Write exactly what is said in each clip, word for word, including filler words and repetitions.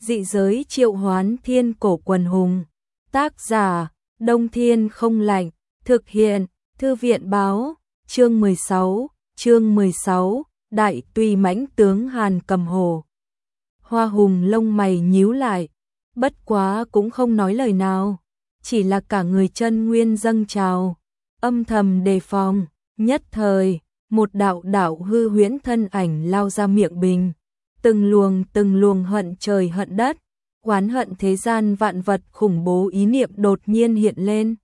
Dị giới triệu hoán thiên cổ quần hùng. Tác giả, Đông Thiên Không Lạnh. Thực hiện, Thư viện Báo. Chương mười sáu, chương mười sáu, Đại Tùy mãnh tướng Hàn Cầm Hồ. Hoa Hùng lông mày nhíu lại, bất quá cũng không nói lời nào, chỉ là cả người chân nguyên dâng trào, âm thầm đề phòng. Nhất thời, một đạo đạo hư huyễn thân ảnh lao ra miệng bình, từng luồng từng luồng hận trời hận đất, oán hận thế gian vạn vật khủng bố ý niệm đột nhiên hiện lên.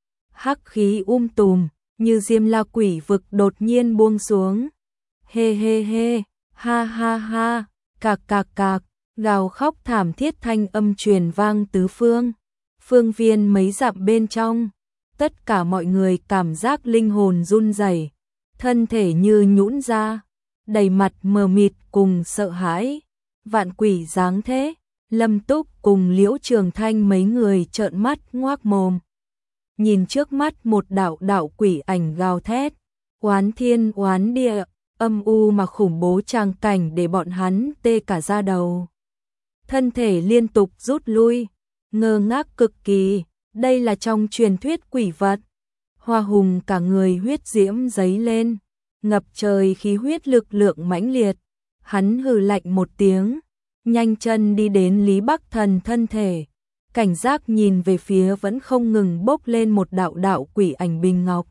Hắc khí um tùm, như diêm la quỷ vực đột nhiên buông xuống. Hê hê hê, ha ha ha, cạc cạc cạc, gào khóc thảm thiết thanh âm truyền vang tứ phương. Phương viên mấy dặm bên trong, tất cả mọi người cảm giác linh hồn run rẩy, thân thể như nhũn ra, đầy mặt mờ mịt cùng sợ hãi. Vạn quỷ dáng thế, Lâm Túc cùng Liễu Trường Thanh mấy người trợn mắt ngoác mồm. Nhìn trước mắt một đạo đạo quỷ ảnh gào thét, oán thiên oán địa, âm u mà khủng bố tràng cảnh để bọn hắn tê cả da đầu. Thân thể liên tục rút lui, ngơ ngác cực kỳ, đây là trong truyền thuyết quỷ vật. Hoa Hùng cả người huyết diễm dấy lên, ngập trời khí huyết lực lượng mãnh liệt. Hắn hừ lạnh một tiếng, nhanh chân đi đến Lý Bắc Thần thân thể, cảnh giác nhìn về phía vẫn không ngừng bốc lên một đạo đạo quỷ ảnh bình ngọc.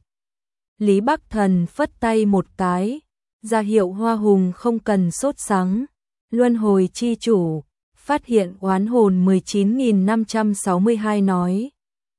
Lý Bắc Thần phất tay một cái, ra hiệu Hoa Hùng không cần sốt sắng. Luân hồi chi chủ, phát hiện oán hồn mười chín nghìn năm trăm sáu mươi hai nói.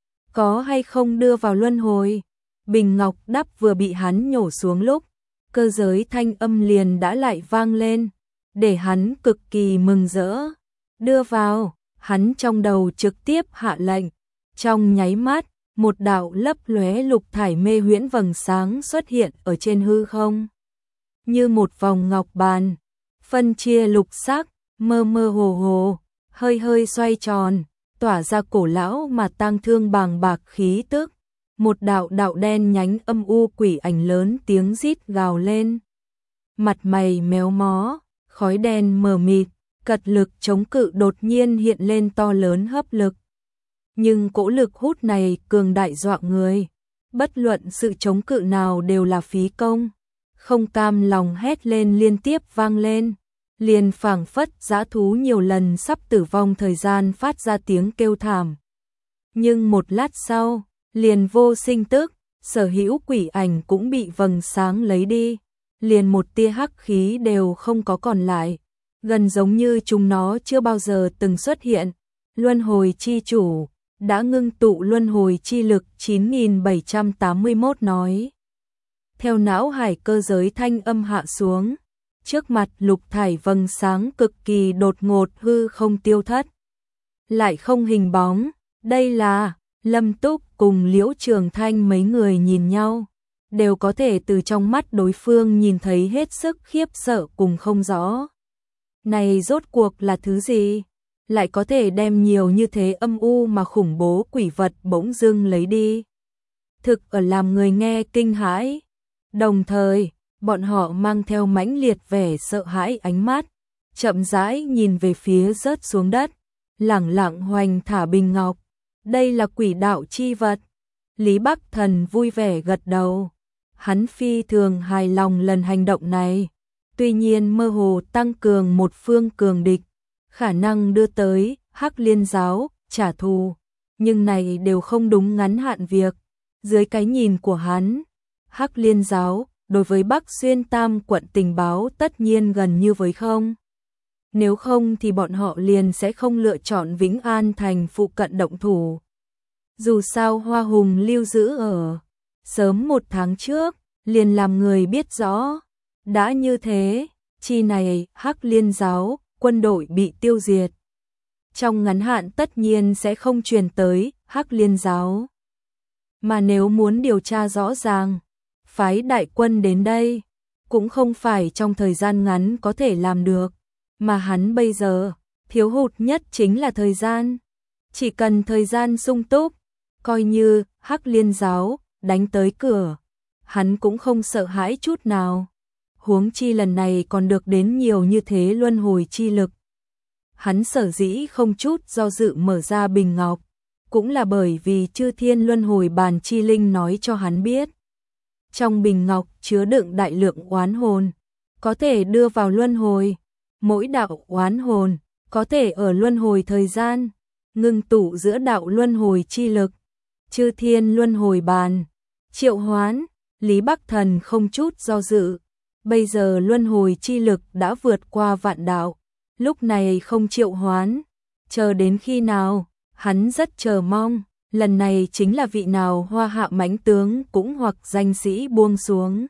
Có hay không đưa vào luân hồi? Bình ngọc đắp vừa bị hắn nhổ xuống lúc, cơ giới thanh âm liền đã lại vang lên, để hắn cực kỳ mừng rỡ. Đưa vào, hắn trong đầu trực tiếp hạ lệnh. Trong nháy mắt, một đạo lấp lóe lục thải mê huyễn vầng sáng xuất hiện ở trên hư không. Như một vòng ngọc bàn, phân chia lục sắc, mơ mơ hồ hồ, hơi hơi xoay tròn, tỏa ra cổ lão mà tang thương bàng bạc khí tức. Một đạo đạo đen nhánh âm u quỷ ảnh lớn tiếng rít gào lên. Mặt mày méo mó, khói đen mờ mịt, cật lực chống cự đột nhiên hiện lên to lớn hấp lực. Nhưng cỗ lực hút này cường đại dọa người, bất luận sự chống cự nào đều là phí công. Không cam lòng hét lên liên tiếp vang lên, liền phảng phất dã thú nhiều lần sắp tử vong thời gian phát ra tiếng kêu thảm. Nhưng một lát sau, liền vô sinh tức, sở hữu quỷ ảnh cũng bị vầng sáng lấy đi, liền một tia hắc khí đều không có còn lại, gần giống như chúng nó chưa bao giờ từng xuất hiện. Luân hồi chi chủ đã ngưng tụ luân hồi chi lực chín nghìn bảy trăm tám mươi mốt nói. Theo não hải cơ giới thanh âm hạ xuống, trước mặt lục thải vầng sáng cực kỳ đột ngột hư không tiêu thất, lại không hình bóng. Đây là Lâm Túc cùng Liễu Trường Thanh mấy người nhìn nhau, đều có thể từ trong mắt đối phương nhìn thấy hết sức khiếp sợ cùng không rõ. Này rốt cuộc là thứ gì? Lại có thể đem nhiều như thế âm u mà khủng bố quỷ vật bỗng dưng lấy đi. Thực ở làm người nghe kinh hãi. Đồng thời, bọn họ mang theo mãnh liệt vẻ sợ hãi ánh mắt, chậm rãi nhìn về phía rớt xuống đất, lẳng lặng hoành thả bình ngọc. Đây là quỷ đạo chi vật. Lý Bắc Thần vui vẻ gật đầu. Hắn phi thường hài lòng lần hành động này. Tuy nhiên mơ hồ tăng cường một phương cường địch, khả năng đưa tới Hắc Liên giáo trả thù, nhưng này đều không đúng ngắn hạn việc. Dưới cái nhìn của hắn, Hắc Liên giáo đối với Bắc Xuyên Tam quận tình báo tất nhiên gần như với không. Nếu không thì bọn họ liền sẽ không lựa chọn Vĩnh An thành phụ cận động thủ. Dù sao Hoa Hùng lưu giữ ở sớm một tháng trước, liền làm người biết rõ. Đã như thế, chi này Hắc Liên giáo, quân đội bị tiêu diệt. Trong ngắn hạn tất nhiên sẽ không truyền tới Hắc Liên giáo. Mà nếu muốn điều tra rõ ràng, phái đại quân đến đây, cũng không phải trong thời gian ngắn có thể làm được. Mà hắn bây giờ, thiếu hụt nhất chính là thời gian. Chỉ cần thời gian sung túc, coi như Hắc Liên giáo đánh tới cửa, hắn cũng không sợ hãi chút nào. Huống chi lần này còn được đến nhiều như thế luân hồi chi lực. Hắn sở dĩ không chút do dự mở ra bình ngọc, cũng là bởi vì Chư Thiên Luân Hồi Bàn chi linh nói cho hắn biết. Trong bình ngọc chứa đựng đại lượng oán hồn, có thể đưa vào luân hồi. Mỗi đạo oán hồn có thể ở luân hồi thời gian, ngưng tụ giữa đạo luân hồi chi lực. Chư Thiên Luân Hồi Bàn, triệu hoán, Lý Bắc Thần không chút do dự. Bây giờ luân hồi chi lực đã vượt qua vạn đạo, lúc này không triệu hoán, chờ đến khi nào, hắn rất chờ mong, lần này chính là vị nào Hoa Hạ mãnh tướng cũng hoặc danh sĩ buông xuống.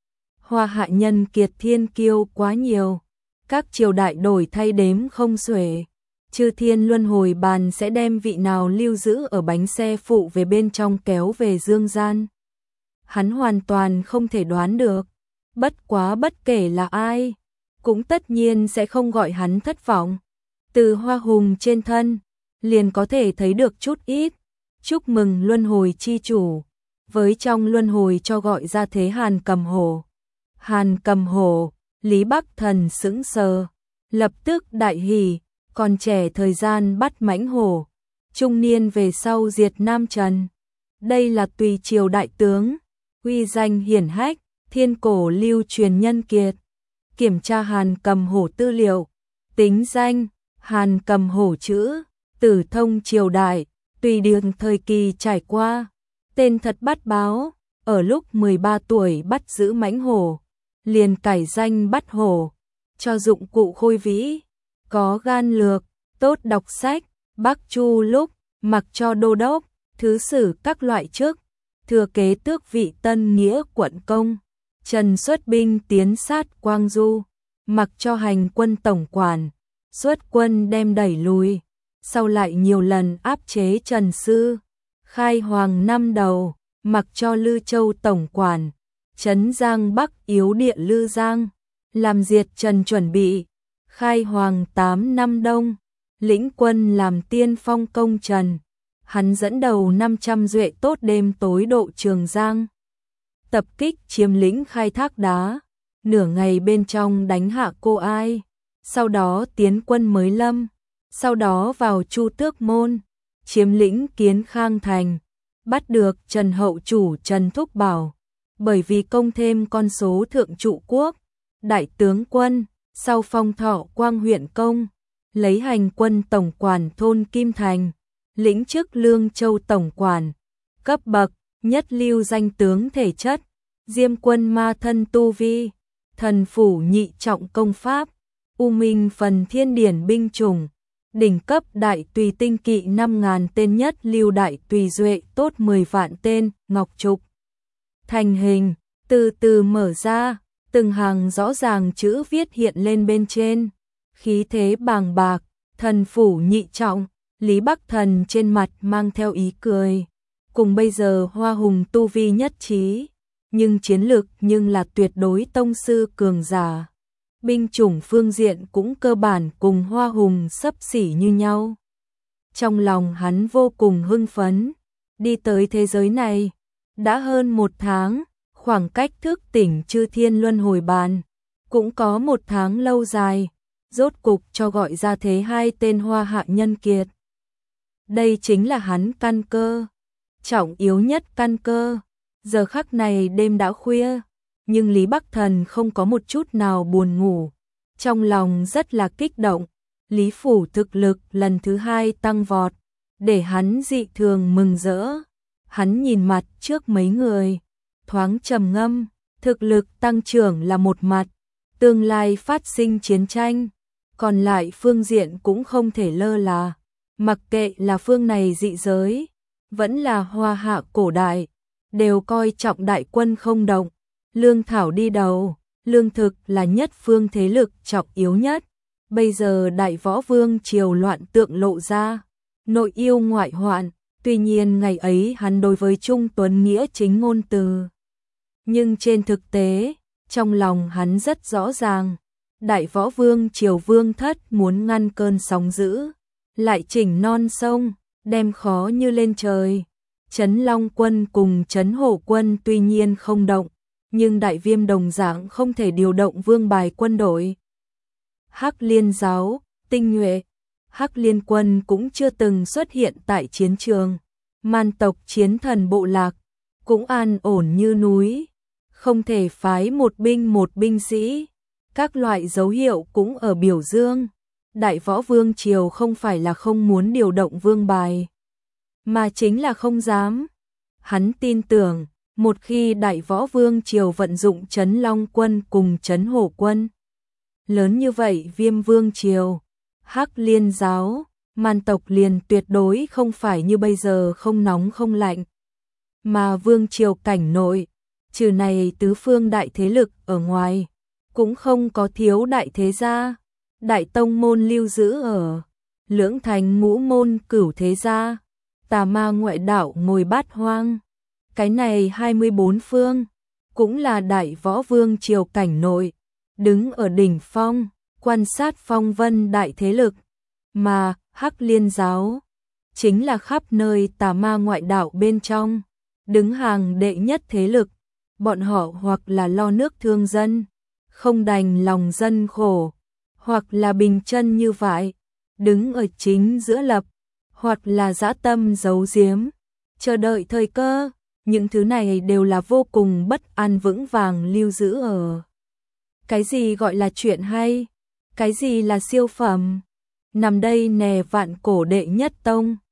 Hoa Hạ nhân kiệt thiên kiêu quá nhiều, các triều đại đổi thay đếm không xuể. Chư Thiên Luân Hồi Bàn sẽ đem vị nào lưu giữ ở bánh xe phụ về bên trong kéo về dương gian. Hắn hoàn toàn không thể đoán được, bất quá bất kể là ai, cũng tất nhiên sẽ không gọi hắn thất vọng. Từ hoa hùng trên thân, liền có thể thấy được chút ít. Chúc mừng luân hồi chi chủ, với trong luân hồi cho gọi ra thế Hàn Cầm Hổ. Hàn Cầm Hổ, Lý Bắc Thần sững sờ, lập tức đại hỉ, còn trẻ thời gian bắt mãnh hổ, trung niên về sau diệt Nam Trần. Đây là tùy triều đại tướng, uy danh hiển hách, thiên cổ lưu truyền nhân kiệt. Kiểm tra Hàn Cầm Hổ tư liệu, tính danh, Hàn Cầm Hổ chữ, Tử Thông triều đại, tùy đường thời kỳ trải qua, tên thật Bát Báo, ở lúc mười ba tuổi bắt giữ mãnh hổ, liền cải danh Bát Hổ, cho dụng cụ khôi vĩ, có gan lược, tốt đọc sách, Bắc Chu lúc mặc cho đô đốc, thứ sử các loại chức, thừa kế tước vị Tân Nghĩa quận công. Trần xuất binh tiến sát Quang Du, mặc cho hành quân tổng quản, xuất quân đem đẩy lùi, sau lại nhiều lần áp chế Trần Sư. Khai Hoàng năm đầu, mặc cho Lư Châu tổng quản, trấn Giang Bắc yếu địa Lư Giang, làm diệt Trần chuẩn bị. Khai Hoàng tám năm đông, lĩnh quân làm tiên phong công Trần, hắn dẫn đầu năm trăm duệ tốt đêm tối độ Trường Giang. Tập kích chiếm lĩnh Khai Thác Đá, nửa ngày bên trong đánh hạ Cô Ai, sau đó tiến quân Mới Lâm, sau đó vào Chu Tước Môn, chiếm lĩnh Kiến Khang Thành, bắt được Trần Hậu chủ Trần Thúc Bảo, bởi vì công thêm con số thượng trụ quốc, đại tướng quân, sau phong thọ Quang huyện công, lấy hành quân tổng quản thôn Kim Thành, lĩnh chức Lương Châu tổng quản, cấp bậc nhất lưu danh tướng thể chất, Diêm quân ma thân tu vi, thần phủ nhị trọng công pháp, U Minh phần thiên điển binh chủng, đỉnh cấp đại tùy tinh kỵ năm ngàn tên nhất lưu đại tùy duệ tốt mười vạn tên, ngọc trục. Thành hình, từ từ mở ra, từng hàng rõ ràng chữ viết hiện lên bên trên, khí thế bàng bạc, thần phủ nhị trọng, Lý Bắc Thần trên mặt mang theo ý cười. Cùng bây giờ Hoa Hùng tu vi nhất trí, nhưng chiến lược nhưng là tuyệt đối tông sư cường giả. Binh chủng phương diện cũng cơ bản cùng Hoa Hùng xấp xỉ như nhau. Trong lòng hắn vô cùng hưng phấn, đi tới thế giới này, đã hơn một tháng, khoảng cách thức tỉnh Chư Thiên Luân Hồi Bàn, cũng có một tháng lâu dài, rốt cục cho gọi ra thế hai tên Hoa Hạ nhân kiệt. Đây chính là hắn căn cơ, trọng yếu nhất căn cơ. Giờ khắc này đêm đã khuya, nhưng Lý Bắc Thần không có một chút nào buồn ngủ, trong lòng rất là kích động. Lý phủ thực lực lần thứ hai tăng vọt, để hắn dị thường mừng rỡ. Hắn nhìn mặt trước mấy người, thoáng trầm ngâm, thực lực tăng trưởng là một mặt, tương lai phát sinh chiến tranh, còn lại phương diện cũng không thể lơ là. Mặc kệ là phương này dị giới, vẫn là Hoa Hạ cổ đại, đều coi trọng đại quân không động, lương thảo đi đầu, lương thực là nhất phương thế lực trọng yếu nhất. Bây giờ đại võ vương triều loạn tượng lộ ra, nội yêu ngoại hoạn, tuy nhiên ngày ấy hắn đối với Trung Tuấn nghĩa chính ngôn từ. Nhưng trên thực tế, trong lòng hắn rất rõ ràng, đại võ vương triều vương thất muốn ngăn cơn sóng dữ, lại chỉnh non sông, đem khó như lên trời. Trấn Long quân cùng Trấn Hổ quân tuy nhiên không động, nhưng đại viêm đồng dạng không thể điều động vương bài quân đội. Hắc Liên giáo, tinh nhuệ, Hắc Liên quân cũng chưa từng xuất hiện tại chiến trường. Man tộc chiến thần bộ lạc cũng an ổn như núi, không thể phái một binh một binh sĩ. Các loại dấu hiệu cũng ở biểu dương. Đại Võ Vương Triều không phải là không muốn điều động vương bài, mà chính là không dám. Hắn tin tưởng, một khi Đại Võ Vương Triều vận dụng Trấn Long quân cùng Trấn Hổ quân, lớn như vậy Viêm Vương Triều, Hắc Liên giáo, Man tộc liền tuyệt đối không phải như bây giờ không nóng không lạnh. Mà Vương Triều cảnh nội, trừ này tứ phương đại thế lực ở ngoài, cũng không có thiếu đại thế gia. Đại tông môn lưu giữ ở Lưỡng Thành, ngũ môn cửu thế gia, tà ma ngoại đạo ngồi bát hoang. Cái này hai mươi bốn phương, cũng là Đại Võ Vương Triều cảnh nội, đứng ở đỉnh phong, quan sát phong vân đại thế lực. Mà Hắc Liên giáo chính là khắp nơi tà ma ngoại đạo bên trong, đứng hàng đệ nhất thế lực. Bọn họ hoặc là lo nước thương dân, không đành lòng dân khổ, hoặc là bình chân như vậy, đứng ở chính giữa lập, hoặc là dã tâm giấu giếm, chờ đợi thời cơ. Những thứ này đều là vô cùng bất an vững vàng lưu giữ ở. Cái gì gọi là chuyện hay? Cái gì là siêu phẩm? Nằm đây nè vạn cổ đệ nhất tông,